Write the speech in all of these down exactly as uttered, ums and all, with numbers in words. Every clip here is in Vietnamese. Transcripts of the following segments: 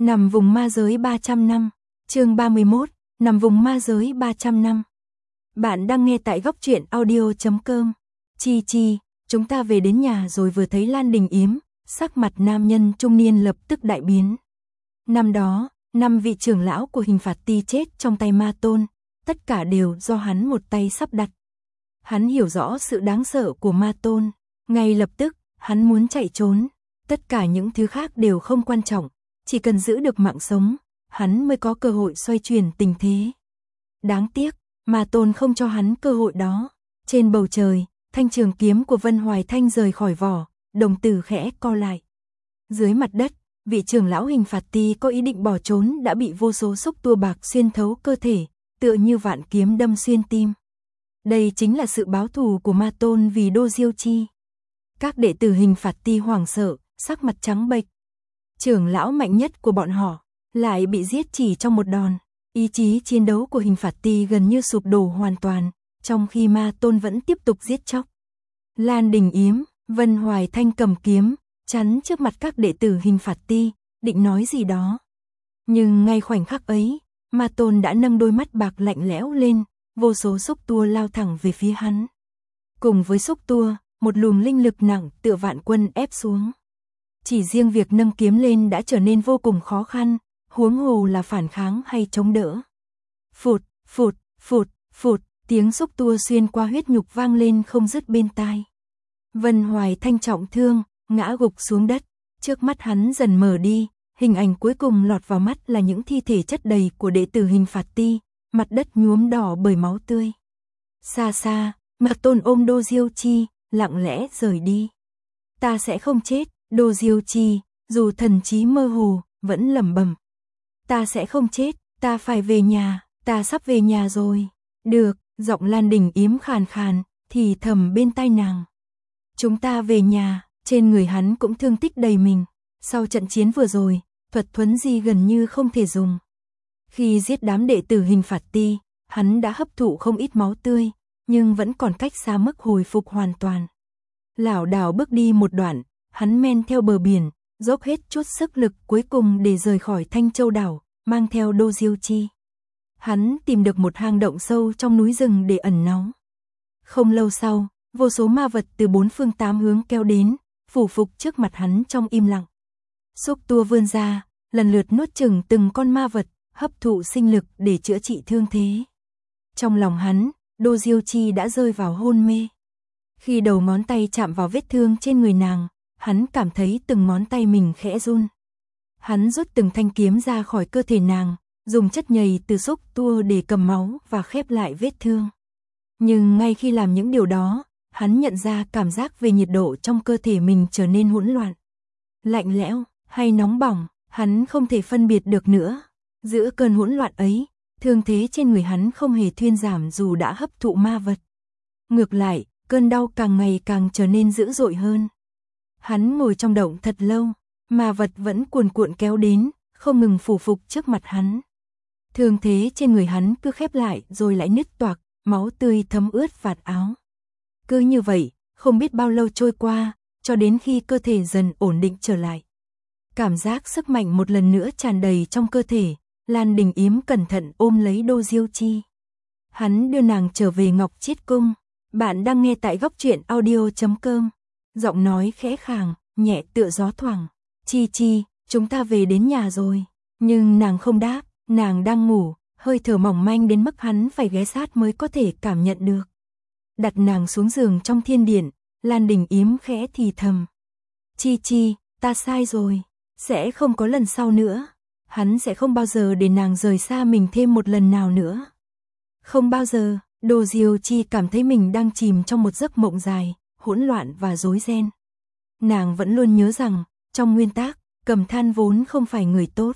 Nằm vùng ma giới ba trăm năm, chương ba mươi mốt, nằm vùng ma giới ba trăm năm. Bạn đang nghe tại góc truyện audio chấm com. Chi chi, chúng ta về đến nhà rồi vừa thấy Lan Đình Yếm, sắc mặt nam nhân trung niên lập tức đại biến. Năm đó, năm vị trưởng lão của hình phạt ti chết trong tay ma tôn, tất cả đều do hắn một tay sắp đặt. Hắn hiểu rõ sự đáng sợ của ma tôn, ngay lập tức, hắn muốn chạy trốn, tất cả những thứ khác đều không quan trọng, chỉ cần giữ được mạng sống, hắn mới có cơ hội xoay chuyển tình thế. Đáng tiếc, ma tôn không cho hắn cơ hội đó. Trên bầu trời, thanh trường kiếm của Vân Hoài Thanh rời khỏi vỏ, đồng tử khẽ co lại. Dưới mặt đất, vị trưởng lão hình phạt ti có ý định bỏ trốn đã bị vô số xúc tua bạc xuyên thấu cơ thể, tựa như vạn kiếm đâm xuyên tim. Đây chính là sự báo thù của ma tôn vì Đô Diêu Chi. Các đệ tử hình phạt ti hoảng sợ, sắc mặt trắng bệch. Trưởng lão mạnh nhất của bọn họ lại bị giết chỉ trong một đòn. Ý chí chiến đấu của hình phạt ti gần như sụp đổ hoàn toàn, trong khi ma tôn vẫn tiếp tục giết chóc. Lan Đình Yếm, Vân Hoài Thanh cầm kiếm, chắn trước mặt các đệ tử hình phạt ti, định nói gì đó. Nhưng ngay khoảnh khắc ấy, ma tôn đã nâng đôi mắt bạc lạnh lẽo lên, vô số xúc tua lao thẳng về phía hắn. Cùng với xúc tua, một luồng linh lực nặng tựa vạn quân ép xuống. Chỉ riêng việc nâng kiếm lên đã trở nên vô cùng khó khăn, huống hồ là phản kháng hay chống đỡ. Phụt, phụt, phụt, phụt, tiếng xúc tua xuyên qua huyết nhục vang lên không dứt bên tai. Vân Hoài Thanh trọng thương, ngã gục xuống đất, trước mắt hắn dần mở đi, hình ảnh cuối cùng lọt vào mắt là những thi thể chất đầy của đệ tử hình phạt ti, mặt đất nhuốm đỏ bởi máu tươi. Xa xa, ma tôn ôm Đô Diêu Chi, lặng lẽ rời đi. Ta sẽ không chết, Đô Diêu Chi, dù thần trí mơ hồ, vẫn lẩm bẩm. Ta sẽ không chết, ta phải về nhà, ta sắp về nhà rồi. Được, giọng Lan Đình Yếm khàn khàn, thì thầm bên tai nàng. Chúng ta về nhà, trên người hắn cũng thương tích đầy mình. Sau trận chiến vừa rồi, thuật thuấn di gần như không thể dùng. Khi giết đám đệ tử hình phạt ti, hắn đã hấp thụ không ít máu tươi, nhưng vẫn còn cách xa mức hồi phục hoàn toàn. Lảo đảo bước đi một đoạn, hắn men theo bờ biển, dốc hết chút sức lực cuối cùng để rời khỏi Thanh Châu đảo, mang theo Đô Diêu Chi. Hắn tìm được một hang động sâu trong núi rừng để ẩn náu. Không lâu sau, vô số ma vật từ bốn phương tám hướng kéo đến, phủ phục trước mặt hắn trong im lặng. Xúc tua vươn ra, lần lượt nuốt chửng từng con ma vật, hấp thụ sinh lực để chữa trị thương thế. Trong lòng hắn, Đô Diêu Chi đã rơi vào hôn mê. Khi đầu ngón tay chạm vào vết thương trên người nàng, hắn cảm thấy từng ngón tay mình khẽ run. Hắn rút từng thanh kiếm ra khỏi cơ thể nàng, dùng chất nhầy từ xúc tua để cầm máu và khép lại vết thương. Nhưng ngay khi làm những điều đó, hắn nhận ra cảm giác về nhiệt độ trong cơ thể mình trở nên hỗn loạn. Lạnh lẽo hay nóng bỏng, hắn không thể phân biệt được nữa. Giữa cơn hỗn loạn ấy, thương thế trên người hắn không hề thuyên giảm dù đã hấp thụ ma vật. Ngược lại, cơn đau càng ngày càng trở nên dữ dội hơn. Hắn ngồi trong động thật lâu, ma vật vẫn cuồn cuộn kéo đến, không ngừng phủ phục trước mặt hắn. Thương thế trên người hắn cứ khép lại rồi lại nứt toạc, máu tươi thấm ướt vạt áo. Cứ như vậy, không biết bao lâu trôi qua, cho đến khi cơ thể dần ổn định trở lại. Cảm giác sức mạnh một lần nữa tràn đầy trong cơ thể, Lan Đình Yếm cẩn thận ôm lấy Đô Diêu Chi. Hắn đưa nàng trở về Ngọc Chiết Cung. Bạn đang nghe tại góc truyện audio chấm com. Giọng nói khẽ khàng, nhẹ tựa gió thoảng. Chi Chi, chúng ta về đến nhà rồi. Nhưng nàng không đáp, nàng đang ngủ, hơi thở mỏng manh đến mức hắn phải ghé sát mới có thể cảm nhận được. Đặt nàng xuống giường trong thiên điện, Lan Đình Yếm khẽ thì thầm. Chi Chi, ta sai rồi, sẽ không có lần sau nữa. Hắn sẽ không bao giờ để nàng rời xa mình thêm một lần nào nữa. Không bao giờ. Đô Diêu Chi cảm thấy mình đang chìm trong một giấc mộng dài, hỗn loạn và rối ren. Nàng vẫn luôn nhớ rằng, trong nguyên tắc, Cầm Than vốn không phải người tốt.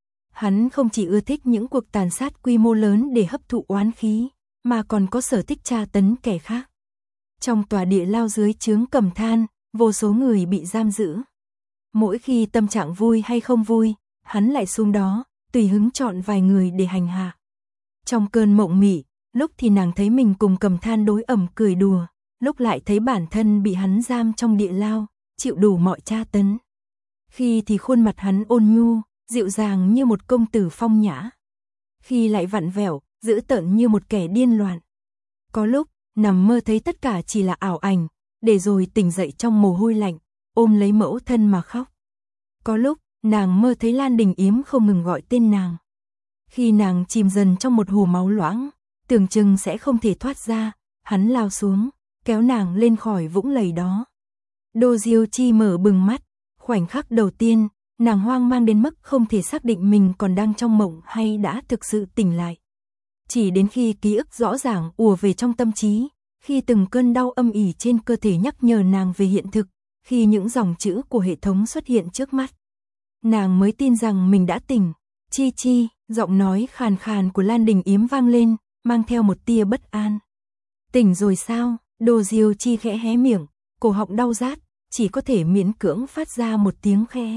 Hắn không chỉ ưa thích những cuộc tàn sát quy mô lớn để hấp thụ oán khí, mà còn có sở thích tra tấn kẻ khác. Trong tòa địa lao dưới trướng Cầm Than, vô số người bị giam giữ. Mỗi khi tâm trạng vui hay không vui, hắn lại xuống đó, tùy hứng chọn vài người để hành hạ. Trong cơn mộng mị, lúc thì nàng thấy mình cùng Cầm Than đối ẩm cười đùa, lúc lại thấy bản thân bị hắn giam trong địa lao, chịu đủ mọi tra tấn. Khi thì khuôn mặt hắn ôn nhu, dịu dàng như một công tử phong nhã. Khi lại vặn vẹo, dữ tợn như một kẻ điên loạn. Có lúc, nằm mơ thấy tất cả chỉ là ảo ảnh, để rồi tỉnh dậy trong mồ hôi lạnh, ôm lấy mẫu thân mà khóc. Có lúc, nàng mơ thấy Lan Đình Yếm không ngừng gọi tên nàng. Khi nàng chìm dần trong một hồ máu loãng, tưởng chừng sẽ không thể thoát ra, hắn lao xuống, kéo nàng lên khỏi vũng lầy đó. Đô Diêu Chi mở bừng mắt, khoảnh khắc đầu tiên, nàng hoang mang đến mức không thể xác định mình còn đang trong mộng hay đã thực sự tỉnh lại. Chỉ đến khi ký ức rõ ràng ùa về trong tâm trí, khi từng cơn đau âm ỉ trên cơ thể nhắc nhở nàng về hiện thực, khi những dòng chữ của hệ thống xuất hiện trước mắt, nàng mới tin rằng mình đã tỉnh. Chi Chi, giọng nói khàn khàn của Lan Đình Yếm vang lên, mang theo một tia bất an. Tỉnh rồi sao? Đô Diêu Chi khẽ hé miệng, cổ họng đau rát, chỉ có thể miễn cưỡng phát ra một tiếng khẽ.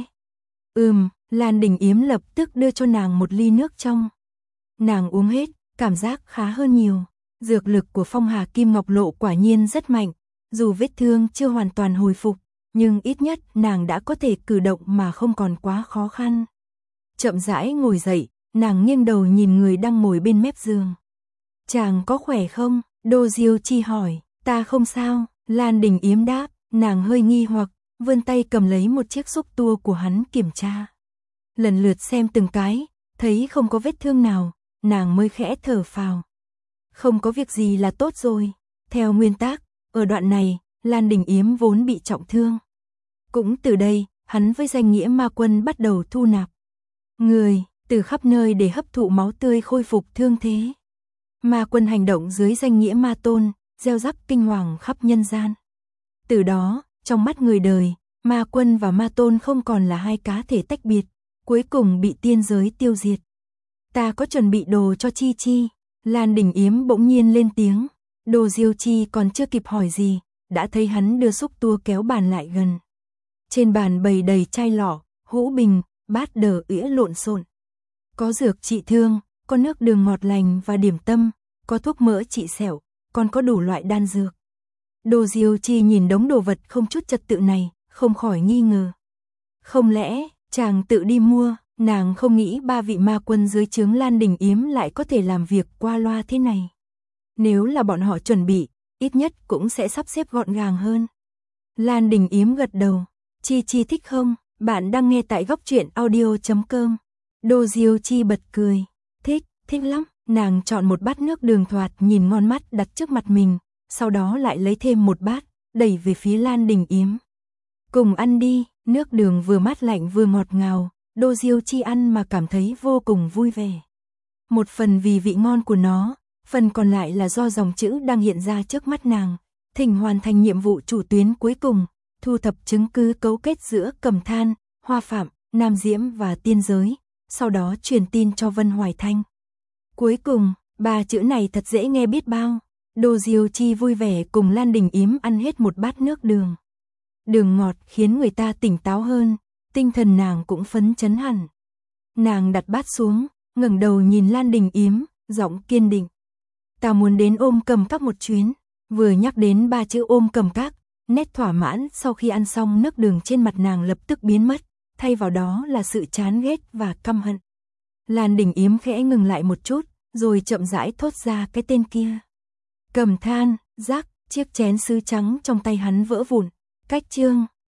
Ừm, Lan Đình Yếm lập tức đưa cho nàng một ly nước trong. Nàng uống hết, cảm giác khá hơn nhiều. Dược lực của Phong Hà Kim Ngọc Lộ quả nhiên rất mạnh, dù vết thương chưa hoàn toàn hồi phục, nhưng ít nhất nàng đã có thể cử động mà không còn quá khó khăn. Chậm rãi ngồi dậy, nàng nghiêng đầu nhìn người đang ngồi bên mép giường. Chàng có khỏe không? Đô Diêu Chi hỏi. Ta không sao, Lan Đình Yếm đáp, nàng hơi nghi hoặc, vươn tay cầm lấy một chiếc xúc tua của hắn kiểm tra. Lần lượt xem từng cái, thấy không có vết thương nào, nàng mới khẽ thở phào. Không có việc gì là tốt rồi. Theo nguyên tắc, ở đoạn này, Lan Đình Yếm vốn bị trọng thương. Cũng từ đây, hắn với danh nghĩa ma quân bắt đầu thu nạp người từ khắp nơi để hấp thụ máu tươi khôi phục thương thế. Ma quân hành động dưới danh nghĩa ma tôn, gieo rắc kinh hoàng khắp nhân gian. Từ đó, trong mắt người đời, ma quân và ma tôn không còn là hai cá thể tách biệt, cuối cùng bị tiên giới tiêu diệt. Ta có chuẩn bị đồ cho Chi Chi. Lan Đình Yếm bỗng nhiên lên tiếng. Đô Diêu Chi còn chưa kịp hỏi gì, đã thấy hắn đưa xúc tua kéo bàn lại gần. Trên bàn bày đầy chai lọ, hũ bình, bát đờ ĩa lộn xộn. Có dược trị thương, có nước đường ngọt lành và điểm tâm, có thuốc mỡ trị sẹo, còn có đủ loại đan dược. Đô Diêu Chi nhìn đống đồ vật không chút trật tự này, không khỏi nghi ngờ. Không lẽ, chàng tự đi mua? Nàng không nghĩ ba vị ma quân dưới trướng Lan Đình Yếm lại có thể làm việc qua loa thế này. Nếu là bọn họ chuẩn bị, ít nhất cũng sẽ sắp xếp gọn gàng hơn. Lan Đình Yếm gật đầu. Chi Chi thích không? Bạn đang nghe tại góc truyện audio chấm com. Đô Diêu Chi bật cười. Thích, thích lắm. Nàng chọn một bát nước đường thoạt nhìn ngon mắt đặt trước mặt mình, sau đó lại lấy thêm một bát, đẩy về phía Lan Đình Yếm. Cùng ăn đi, nước đường vừa mát lạnh vừa ngọt ngào, Đô Diêu Chi ăn mà cảm thấy vô cùng vui vẻ. Một phần vì vị ngon của nó, phần còn lại là do dòng chữ đang hiện ra trước mắt nàng. Thỉnh hoàn thành nhiệm vụ chủ tuyến cuối cùng, thu thập chứng cứ cấu kết giữa Cầm Than, Hoa Phạm, Nam Diễm và tiên giới, sau đó truyền tin cho Vân Hoài Thanh. Cuối cùng, ba chữ này thật dễ nghe biết bao. Đô Diêu Chi vui vẻ cùng Lan Đình Yếm ăn hết một bát nước đường. Đường ngọt khiến người ta tỉnh táo hơn, tinh thần nàng cũng phấn chấn hẳn. Nàng đặt bát xuống, ngẩng đầu nhìn Lan Đình Yếm, giọng kiên định. Ta muốn đến ôm cầm các một chuyến. Vừa nhắc đến ba chữ ôm cầm các, nét thỏa mãn sau khi ăn xong nước đường trên mặt nàng lập tức biến mất, thay vào đó là sự chán ghét và căm hận. Lan Đình Yếm khẽ ngừng lại một chút, rồi chậm rãi thốt ra cái tên kia. Cầm Than, rắc, chiếc chén sứ trắng trong tay hắn vỡ vụn. Cách chương